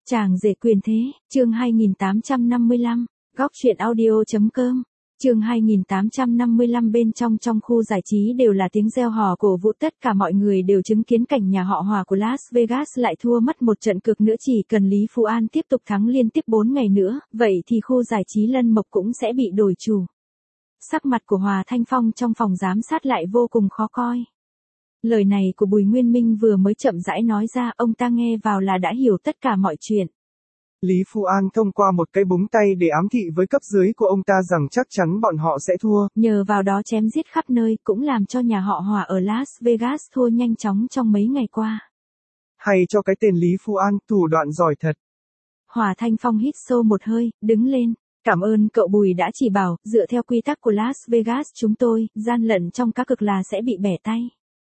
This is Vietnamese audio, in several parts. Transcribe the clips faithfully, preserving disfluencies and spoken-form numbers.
Chàng rể quyền thế, chương hai nghìn tám trăm năm mươi lăm, góc truyện audio.com, chương hai nghìn tám trăm năm mươi lăm. Bên trong trong khu giải trí đều là tiếng reo hò cổ vũ, tất cả mọi người đều chứng kiến cảnh nhà họ Hòa của Las Vegas lại thua mất một trận cược nữa. Chỉ cần Lý Phú An tiếp tục thắng liên tiếp bốn ngày nữa, vậy thì khu giải trí Lân Mộc cũng sẽ bị đổi chủ. Sắc mặt của Hòa Thanh Phong trong phòng giám sát lại vô cùng khó coi. Lời này của Bùi Nguyên Minh vừa mới chậm rãi nói ra, ông ta nghe vào là đã hiểu tất cả mọi chuyện. Lý Phú An thông qua một cái búng tay để ám thị với cấp dưới của ông ta rằng chắc chắn bọn họ sẽ thua. Nhờ vào đó chém giết khắp nơi cũng làm cho nhà họ Hòa ở Las Vegas thua nhanh chóng trong mấy ngày qua. Hay cho cái tên Lý Phú An, thủ đoạn giỏi thật. Hòa Thanh Phong hít sâu một hơi, đứng lên. Cảm ơn cậu Bùi đã chỉ bảo, dựa theo quy tắc của Las Vegas chúng tôi, gian lận trong cá cược là sẽ bị bẻ tay.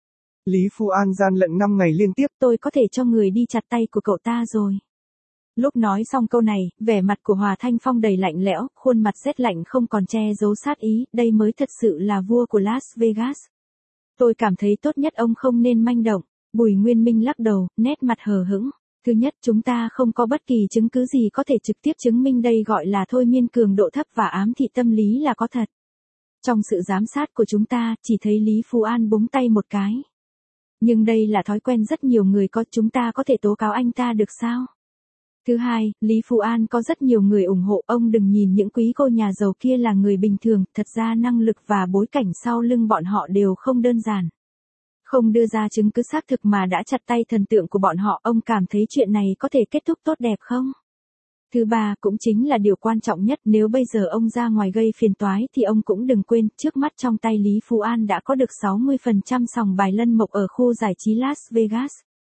Lý Phú An gian lận năm ngày liên tiếp. Tôi có thể cho người đi chặt tay của cậu ta rồi. Lúc nói xong câu này, vẻ mặt của Hòa Thanh Phong đầy lạnh lẽo, khuôn mặt rét lạnh không còn che giấu sát ý, đây mới thật sự là vua của Las Vegas. Tôi cảm thấy tốt nhất ông không nên manh động. Bùi Nguyên Minh lắc đầu, nét mặt hờ hững. Thứ nhất, chúng ta không có bất kỳ chứng cứ gì có thể trực tiếp chứng minh đây gọi là thôi miên cường độ thấp và ám thị tâm lý là có thật. Trong sự giám sát của chúng ta, chỉ thấy Lý Phú An búng tay một cái. Nhưng đây là thói quen rất nhiều người có, chúng ta có thể tố cáo anh ta được sao? Thứ hai, Lý Phú An có rất nhiều người ủng hộ, ông đừng nhìn những quý cô nhà giàu kia là người bình thường, thật ra năng lực và bối cảnh sau lưng bọn họ đều không đơn giản. Không đưa ra chứng cứ xác thực mà đã chặt tay thần tượng của bọn họ, ông cảm thấy chuyện này có thể kết thúc tốt đẹp không? Thứ ba, cũng chính là điều quan trọng nhất, nếu bây giờ ông ra ngoài gây phiền toái thì ông cũng đừng quên, trước mắt trong tay Lý Phú An đã có được sáu mươi phần trăm sòng bài Lân Mộc ở khu giải trí Las Vegas.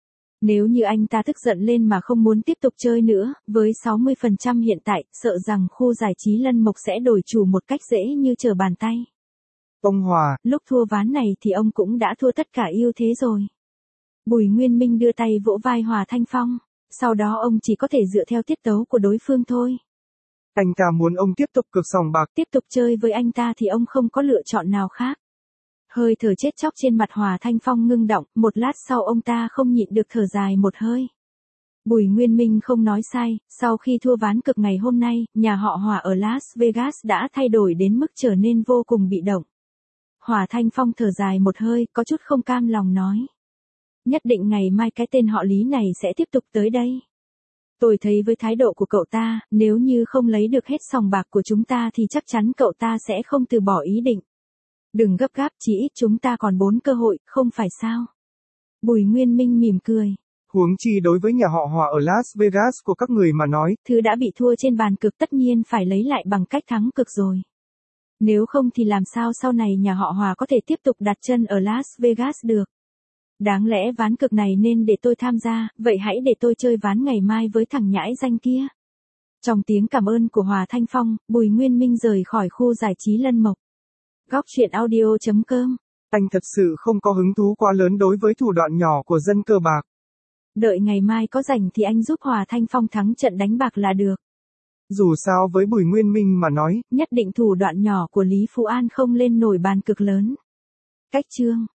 Nếu như anh ta tức giận lên mà không muốn tiếp tục chơi nữa, với sáu mươi phần trăm hiện tại, sợ rằng khu giải trí Lân Mộc sẽ đổi chủ một cách dễ như trở bàn tay. Ông Hòa, lúc thua ván này thì ông cũng đã thua tất cả ưu thế rồi. Bùi Nguyên Minh đưa tay vỗ vai Hòa Thanh Phong, sau đó ông chỉ có thể dựa theo tiết tấu của đối phương thôi. Anh ta muốn ông tiếp tục cược sòng bạc. Tiếp tục chơi với anh ta thì ông không có lựa chọn nào khác. Hơi thở chết chóc trên mặt Hòa Thanh Phong ngưng động, một lát sau ông ta không nhịn được thở dài một hơi. Bùi Nguyên Minh không nói sai, sau khi thua ván cực ngày hôm nay, nhà họ Hòa ở Las Vegas đã thay đổi đến mức trở nên vô cùng bị động. Hòa Thanh Phong thở dài một hơi, có chút không cam lòng nói. Nhất định ngày mai cái tên họ Lý này sẽ tiếp tục tới đây. Tôi thấy với thái độ của cậu ta, nếu như không lấy được hết sòng bạc của chúng ta thì chắc chắn cậu ta sẽ không từ bỏ ý định. Đừng gấp gáp, chỉ ít chúng ta còn bốn cơ hội, không phải sao? Bùi Nguyên Minh mỉm cười. Huống chi đối với nhà họ Hòa ở Las Vegas của các người mà nói. Thứ đã bị thua trên bàn cược tất nhiên phải lấy lại bằng cách thắng cược rồi. Nếu không thì làm sao sau này nhà họ Hòa có thể tiếp tục đặt chân ở Las Vegas được. Đáng lẽ ván cược này nên để tôi tham gia, vậy hãy để tôi chơi ván ngày mai với thằng nhãi danh kia. Trong tiếng cảm ơn của Hòa Thanh Phong, Bùi Nguyên Minh rời khỏi khu giải trí Lân Mộc. Góc truyện audio.com. Anh thật sự không có hứng thú quá lớn đối với thủ đoạn nhỏ của dân cờ bạc. Đợi ngày mai có rảnh thì anh giúp Hòa Thanh Phong thắng trận đánh bạc là được. Dù sao với Bùi Nguyên Minh mà nói, nhất định thủ đoạn nhỏ của Lý Phú An không lên nổi bàn cược lớn. Cách chương